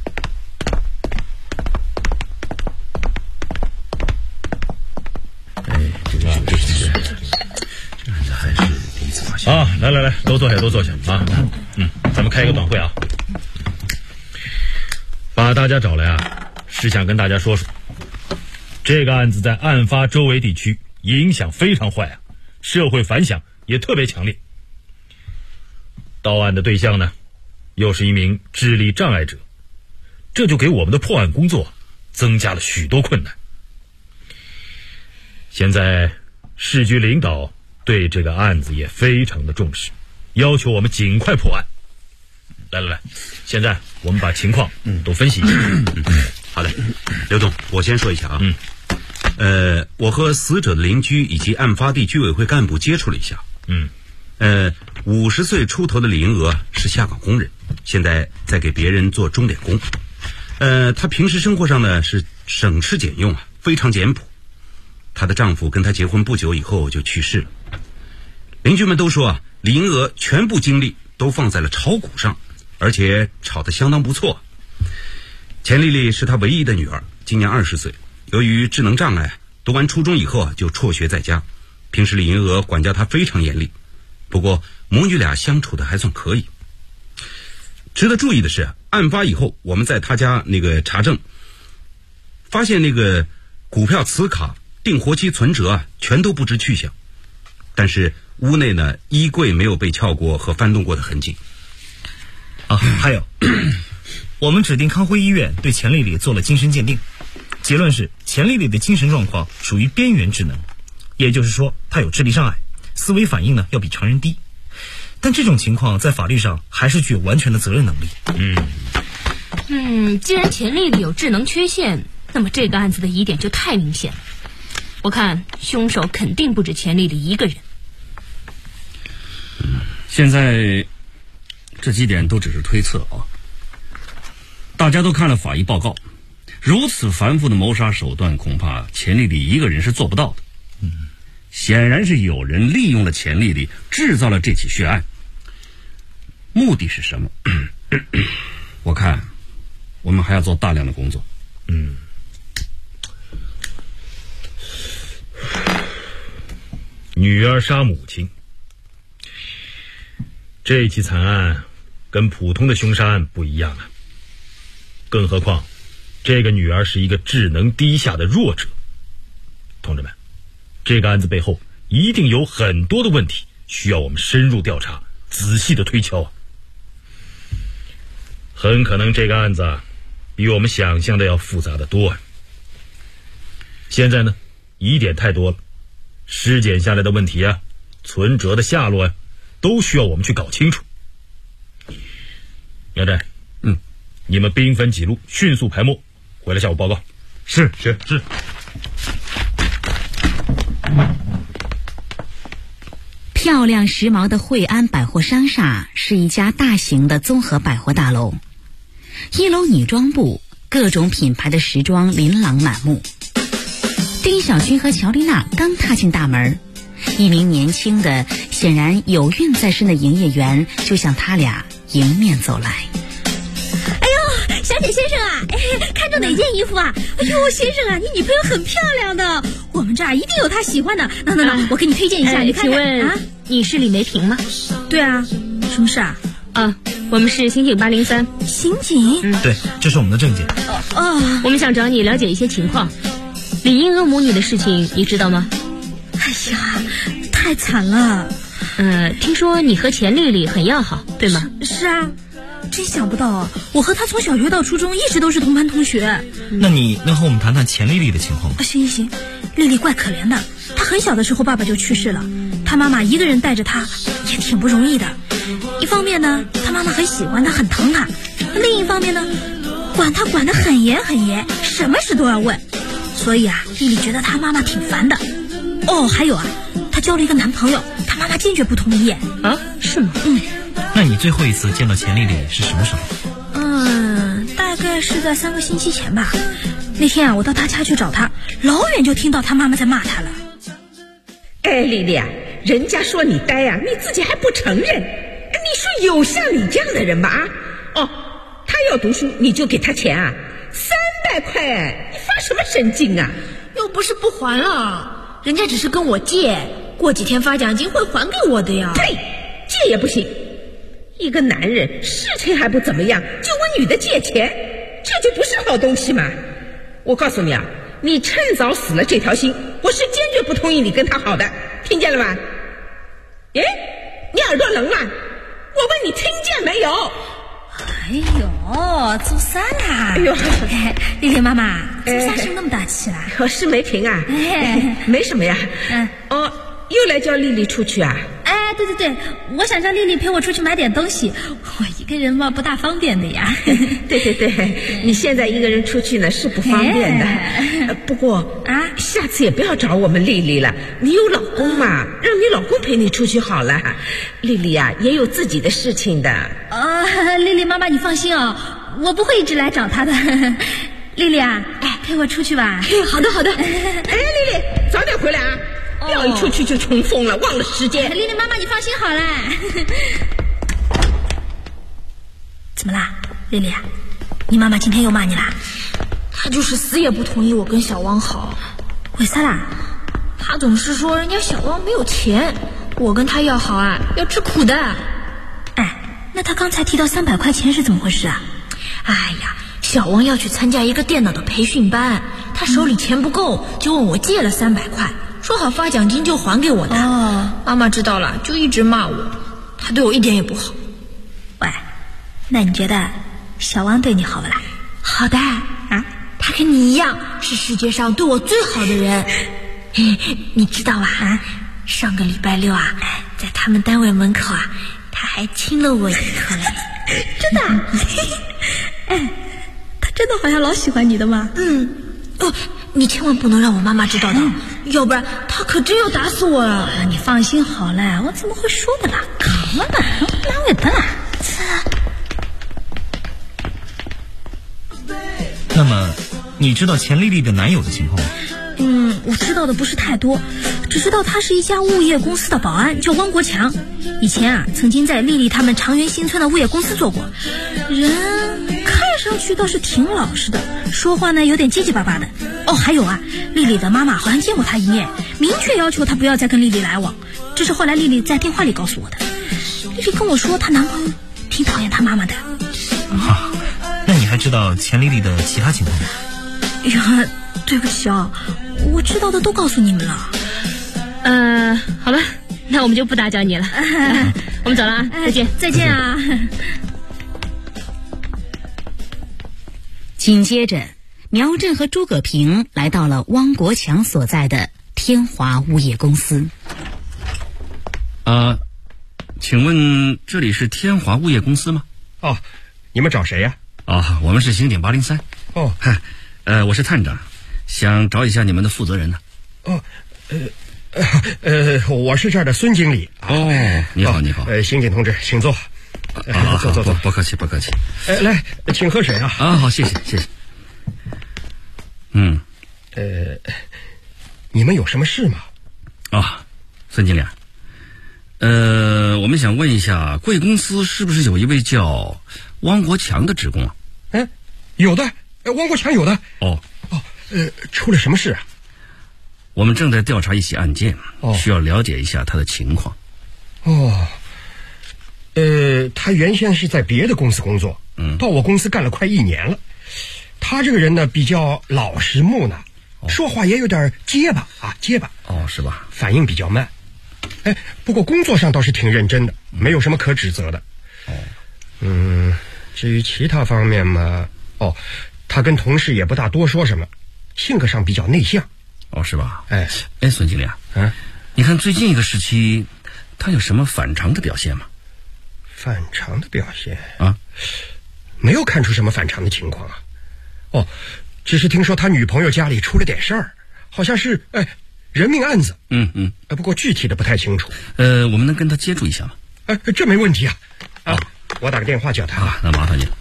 啊，来，都坐下啊。咱们开一个短会啊。把大家找来啊，是想跟大家说说，这个案子在案发周围地区影响非常坏啊，社会反响也特别强烈。到案的对象呢，又是一名智力障碍者，这就给我们的破案工作增加了许多困难。现在市局领导对这个案子也非常的重视，要求我们尽快破案。来，现在我们把情况都分析一下。 好嘞，刘总，我先说一下啊。我和死者的邻居以及案发地居委会干部接触了一下。50岁出头的李银娥是下岗工人，现在在给别人做钟点工。她平时生活上呢是省吃俭用啊，非常简朴。她的丈夫跟她结婚不久以后就去世了。邻居们都说啊，李银娥全部精力都放在了炒股上，而且炒得相当不错。钱丽丽是她唯一的女儿，今年20岁，由于智能障碍，读完初中以后就辍学在家。平时李银娥管教她非常严厉，不过母女俩相处的还算可以。值得注意的是，案发以后我们在她家那个查证，发现那个股票磁卡、定活期存折全都不知去向，但是屋内呢衣柜没有被撬过和翻动过的痕迹。 还有我们指定康辉医院对钱丽丽做了精神鉴定，结论是钱丽丽的精神状况属于边缘智能，也就是说她有智力障碍，思维反应呢要比常人低，但这种情况在法律上还是具有完全的责任能力。 既然钱丽丽有智能缺陷，那么这个案子的疑点就太明显了。我看凶手肯定不止钱丽丽一个人。 现在这几点都只是推测啊，大家都看了法医报告，如此繁复的谋杀手段，恐怕钱丽丽一个人是做不到的。显然是有人利用了钱丽丽，制造了这起血案。目的是什么？我看我们还要做大量的工作。 女儿杀母亲，这起惨案跟普通的凶杀案不一样啊。更何况这个女儿是一个智能低下的弱者。同志们，这个案子背后一定有很多的问题需要我们深入调查，仔细的推敲啊。很可能这个案子比我们想象的要复杂的多。现在呢疑点太多了，尸检下来的问题存折的下落都需要我们去搞清楚。杨震，你们兵分几路，迅速排末，回来向我报告。 是。 漂亮时髦的惠安百货商厦是一家大型的综合百货大楼， 1楼女装部，各种品牌的时装琳琅满目。丁小军和乔丽娜刚踏进大门，一名年轻的、显然有孕在身的营业员就向他俩迎面走来。 小铁先生啊，看中哪件衣服啊？哎呦，先生啊，你女朋友很漂亮的，我们这儿一定有她喜欢的。那，我给你推荐一下，你看看。 请问你是李梅萍吗？ 对啊，什么事啊？ 我们是刑警803。 刑警？ 对，这是我们的证件。 我们想找你了解一些情况。李英娥母女的事情你知道吗？ 哎呀，太惨了。 听说你和钱丽丽很要好，对吗？ 是啊。真想不到啊！我和她从小学到初中一直都是同班同学。 那你能和我们谈谈钱丽丽的情况吗？ 行，丽丽怪可怜的，她很小的时候爸爸就去世了，她妈妈一个人带着她也挺不容易的。一方面呢，她妈妈很喜欢她，很疼她；另一方面呢，管她管得很严很严，什么事都要问。所以啊，丽丽觉得她妈妈挺烦的。还有啊，她交了一个男朋友，她妈妈坚决不同意。 是吗？ 那你最后一次见到钱丽丽是什么时候？ 大概是在3个星期前吧。那天啊，我到她家去找她，老远就听到她妈妈在骂她了。 丽丽啊，人家说你呆啊，你自己还不承认。你说有像你这样的人吗？他要读书你就给他钱啊？300块，你发什么神经啊？ 又不是不还了，人家只是跟我借，过几天发奖金会还给我的呀。 呸，借也不行。一个男人事情还不怎么样就问女的借钱，这就不是好东西嘛。我告诉你啊，你趁早死了这条心，我是坚决不同意你跟他好的，听见了吧？你耳朵聋了？我问你听见没有？ 哎呦，做啥啦？丽丽妈妈，做啥生那么大气啦？ 我是梅萍啊。没什么呀。又来叫丽丽出去啊？ 对，我想叫丽丽陪我出去买点东西，我一个人嘛不大方便的呀。 对，你现在一个人出去呢是不方便的。不过下次也不要找我们丽丽了，你有老公嘛，让你老公陪你出去好了。丽丽啊也有自己的事情的。 丽丽妈妈你放心哦，我不会一直来找她的。丽丽啊，陪我出去吧。 好的。丽丽早点回来啊，不要一出去就穷疯了，忘了时间。 丽丽妈妈你放心好了。怎么啦，丽丽？你妈妈今天又骂你啦？ 她就是死也不同意我跟小王好。 为啥啦？她总是说人家小王没有钱，我跟他要好啊要吃苦的。那他刚才提到300块钱是怎么回事啊？小王要去参加一个电脑的培训班，他手里钱不够，就问我借了300块，说好发奖金就还给我的。妈妈知道了就一直骂我，他对我一点也不好。那你觉得小王对你好不啦？好的他跟你一样是世界上对我最好的人。你知道吧？上个礼拜六啊，在他们单位门口啊，他还亲了我一口嘞。真的他真的好像老喜欢你的嘛。你千万不能让我妈妈知道的，要不然他可真要打死我了。你放心好了，我怎么会说的啦？好了啦，哪位的啦？ 那么你知道钱丽丽的男友的情况吗？ 我知道的不是太多，只知道他是一家物业公司的保安，叫汪国强。以前啊，曾经在丽丽他们长源新村的物业公司做过，人看上去倒是挺老实的，说话呢有点结结巴巴的。还有啊，丽丽的妈妈好像见过他一面，明确要求他不要再跟丽丽来往。这是后来丽丽在电话里告诉我的。丽丽跟我说，她男朋友挺讨厌她妈妈的。 那你还知道钱丽丽的其他情况吗？ 对不起啊，我知道的都告诉你们了。 好了，那我们就不打搅你了。我们走了啊， 再见啊。 紧接着，苗振和诸葛平来到了汪国强所在的天华物业公司。 请问这里是天华物业公司吗？ 你们找谁呀？ 我们是刑警803。我是探长，想找一下你们的负责人呢。 我是这儿的孙经理。 你好。 刑警同志，请坐。 坐， 不客气，不客气。 来，请喝水啊！ 好，谢谢。 你们有什么事吗？ 孙经理，我们想问一下，贵公司是不是有一位叫汪国强的职工啊？ 有的，汪国强有的。出了什么事啊？ 我们正在调查一起案件，需要了解一下他的情况。 他原先是在别的公司工作，到我公司干了快1年了。他这个人呢，比较老实木讷，说话也有点结巴。 是吧？ 反应比较慢。不过工作上倒是挺认真的，没有什么可指责的。至于其他方面嘛，他跟同事也不大多说什么，性格上比较内向。 是吧？孙经理你看最近一个时期，他有什么反常的表现吗？ 反常的表现没有看出什么反常的情况只是听说他女朋友家里出了点事儿，好像是人命案子。不过具体的不太清楚。 我们能跟他接触一下吗？ 这没问题啊。我打个电话叫他。 那麻烦你了。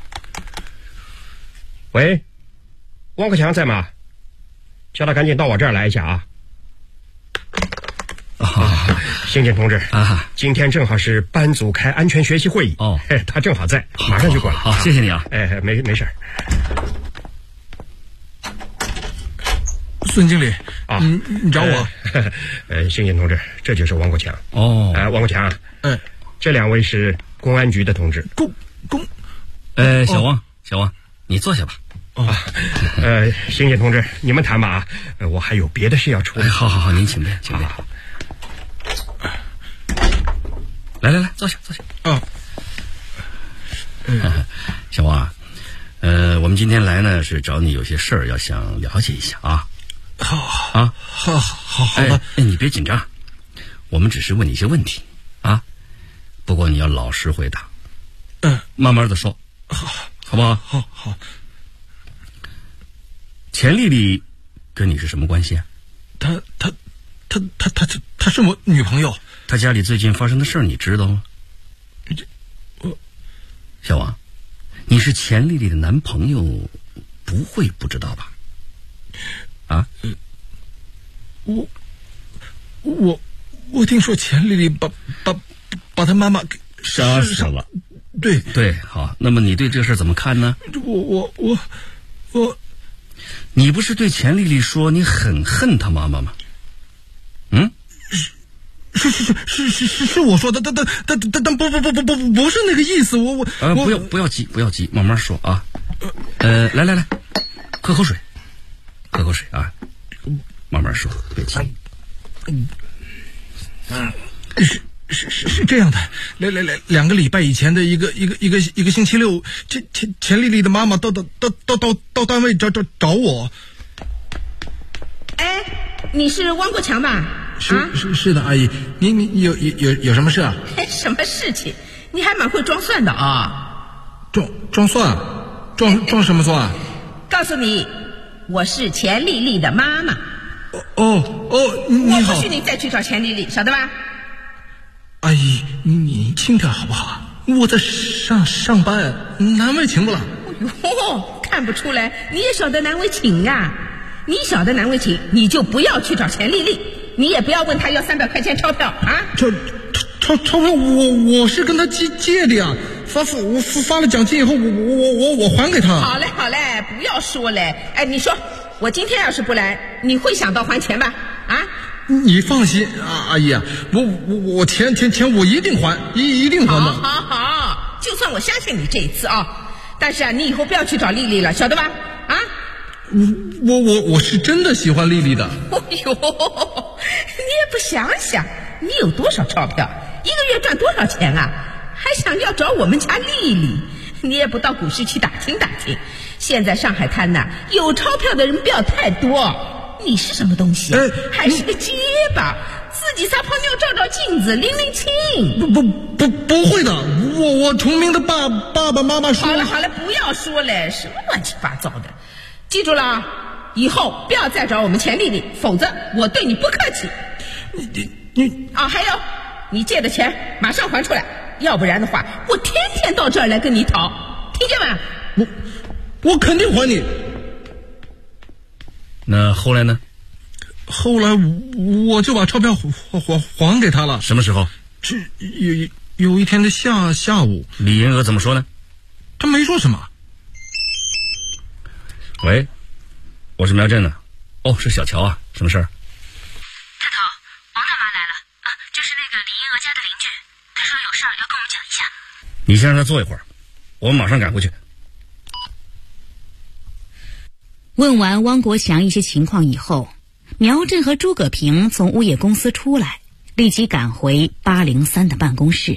喂，汪克强在吗？叫他赶紧到我这儿来一下啊。刑警同志今天正好是班组开安全学习会议他正好在，马上就过来。 好，谢谢你啊。 没事。 孙经理你找我？ 刑警同志，这就是汪国强。汪国强，这2位是公安局的同志。 小汪，你坐下吧。 刑警同志，你们谈吧我还有别的事要处理。 好，您请便。来，坐下。小汪我们今天来呢是找你有些事儿要想了解一下啊。好的。你别紧张，我们只是问你一些问题不过你要老实回答。慢慢的说，好不好？ 好。 钱丽丽跟你是什么关系啊？ 她是我女朋友。 她家里最近发生的事儿你知道吗？小王，你是钱丽丽的男朋友，不会不知道吧？ 我听说钱丽丽把她妈妈给杀死了。 对， 好，那么你对这个事怎么看呢？ 我你不是对钱丽丽说你很恨她妈妈吗？ 是我说的，但不是那个意思。 不要急，慢慢说啊。来，喝口水啊，慢慢说，别急。 是这样的，2个礼拜以前的一个星期六，钱丽丽的妈妈到单位找我。 你是汪国强吧？ 是的，阿姨，你有什么事啊？ 什么事情？你还蛮会装蒜的装蒜？装什么蒜？ 告诉你，我是钱丽丽的妈妈。 你好。 我不许你再去找钱丽丽，晓得吧？ 阿姨，你轻点好不好？我在上班，难为情不了。 看不出来，你也晓得难为情呀。你晓得难为情，你就不要去找钱丽丽，你也不要问她要300块钱钞票啊！ 钞票我是跟她借的呀，我发了奖金以后，我还给她。 好嘞，不要说嘞。你说我今天要是不来，你会想到还钱吧？ 你放心阿姨啊，我钱我一定还，一定还的。 好，就算我相信你这一次但是你以后不要去找丽丽了，晓得吧？ 我是真的喜欢丽丽的。 你也不想想，你有多少钞票，一个月赚多少钱啊？还想要找我们家丽丽？你也不到股市去打听打听。现在上海滩有钞票的人不要太多。你是什么东西还是个结巴，自己撒泡尿照镜子，拎清。 不会的，我崇明的爸爸妈妈说。 好了，不要说了，什么乱七八糟的。记住了，以后不要再找我们钱丽丽，否则我对你不客气。 你还有你借的钱马上还出来， 要不然的话，我天天到这儿来跟你讨，听见吗？ 我肯定还你。 那后来呢？ 后来我就把钞票还给他了。 什么时候？ 这有一天的下午。 李银娥怎么说呢？ 他没说什么。 喂，我是苗振呢。哦，是小乔啊，什么事儿？ 探头，王大妈来了啊，这是那个李银娥家的邻居，她说有事儿要跟我们讲一下。 你先让她坐一会儿，我们马上赶回去。 问完汪国强一些情况以后，苗振和诸葛平从物业公司出来，立即赶回803的办公室。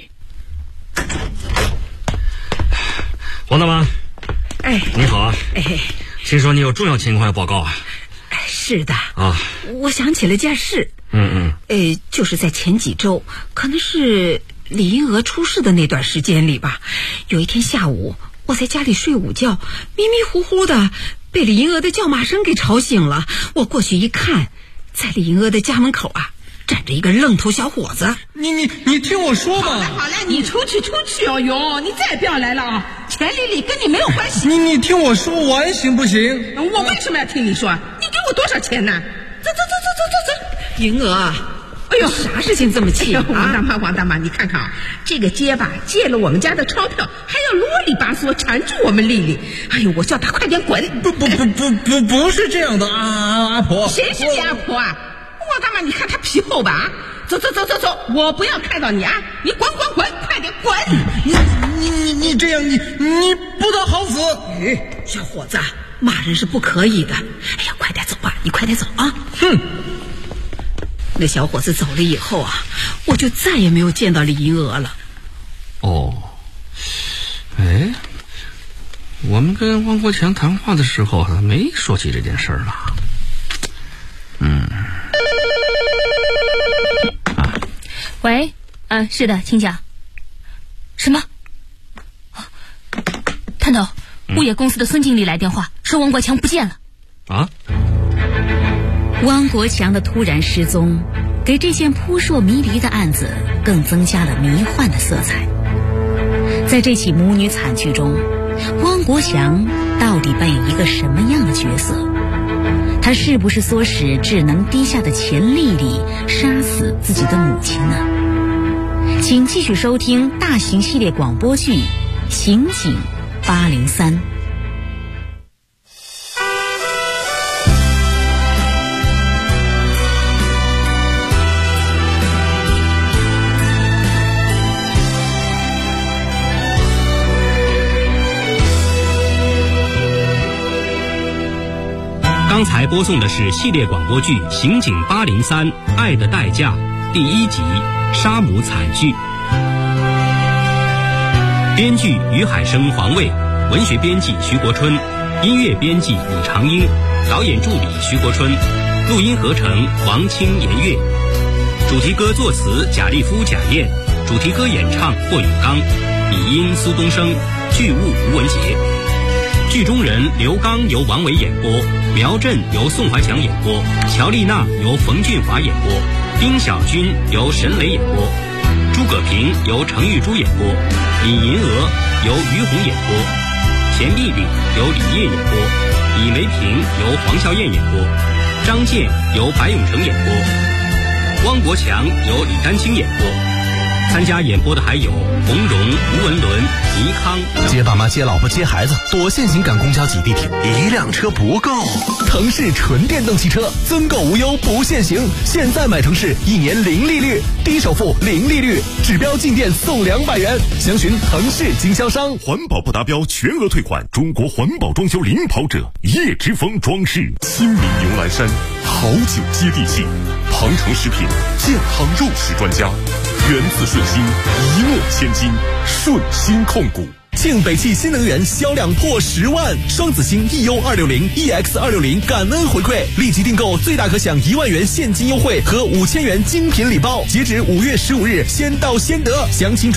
王大妈， 哎， 你好啊。 哎， 听说你有重要情况要报告啊？ 是的啊， 我想起了件事。就是在前几周，可能是李银娥出事的那段时间里吧。有一天下午，我在家里睡午觉，迷迷糊糊的被李银娥的叫骂声给吵醒了。我过去一看，在李银娥的家门口啊，站着一个愣头小伙子。 你听我说嘛。 好了，你出去哦哟，你再也不要来了啊！钱丽丽跟你没有关系。 你听我说完行不行？ 我为什么要听你说？你给我多少钱呢？走， 银娥，哎呦，啥事情这么气啊？ 王大妈，你看看啊，这个结巴借了我们家的钞票，还要啰里吧嗦缠住我们丽丽。哎呦，我叫她快点滚！ 不是这样的啊，阿婆。 谁是你阿婆啊？王大妈，你看她皮厚吧？走，我不要看到你啊！你滚，快点滚！ 你这样，你不得好死！ 小伙子，骂人是不可以的。哎呀，快点走吧，你快点走啊！ 哼。 那小伙子走了以后啊，我就再也没有见到李银娥了。 哦，哎，我们跟汪国强谈话的时候没说起这件事儿了。 喂，是的，请讲。什么？探头，物业公司的孙经理来电话，说汪国强不见了。 啊？ 汪国强的突然失踪，给这件扑朔迷离的案子更增加了迷幻的色彩。在这起母女惨剧中，汪国强到底扮演一个什么样的角色？他是不是唆使智能低下的钱丽丽杀死自己的母亲呢？请继续收听大型系列广播剧《刑警803》。 刚才播送的是系列广播剧《刑警803爱的代价》第1集《杀母惨剧》，编剧于海生、黄卫，文学编辑徐国春，音乐编辑李长英，导演助理徐国春，录音合成王清、严月，主题歌作词贾立夫、贾燕，主题歌演唱霍永刚，笔音苏东升，剧务吴文杰。剧中人刘刚由王伟演播，苗振由宋怀强演播，乔丽娜由冯俊华演播，丁小军由沈磊演播，诸葛平由程玉珠演播，李银娥由于红演播，钱丽丽由李烨演播，李梅平由黄笑燕演播，张健由白永成演播，汪国强由李丹青演播。参加演播的还有洪荣、吴文伦、倪康。 接爸妈、接老婆、接孩子，躲现行赶公交挤地铁，一辆车不够。腾势纯电动汽车，增购无忧不限行。现在买腾势，1年零利率，低首付零利率，指标进店送200元。详询腾势经销商。 环保不达标全额退款，中国环保装修领跑者叶之峰装饰。亲民牛栏山，好酒接地气。庞城食品健康肉食专家，源自顺心，一诺千金，顺心控股。 庆北汽新能源销量破10万，双子星 EU260、EX260感恩回馈，立即订购最大可享1万元现金优惠和5000元精品礼包，截止5月15日，先到先得。详情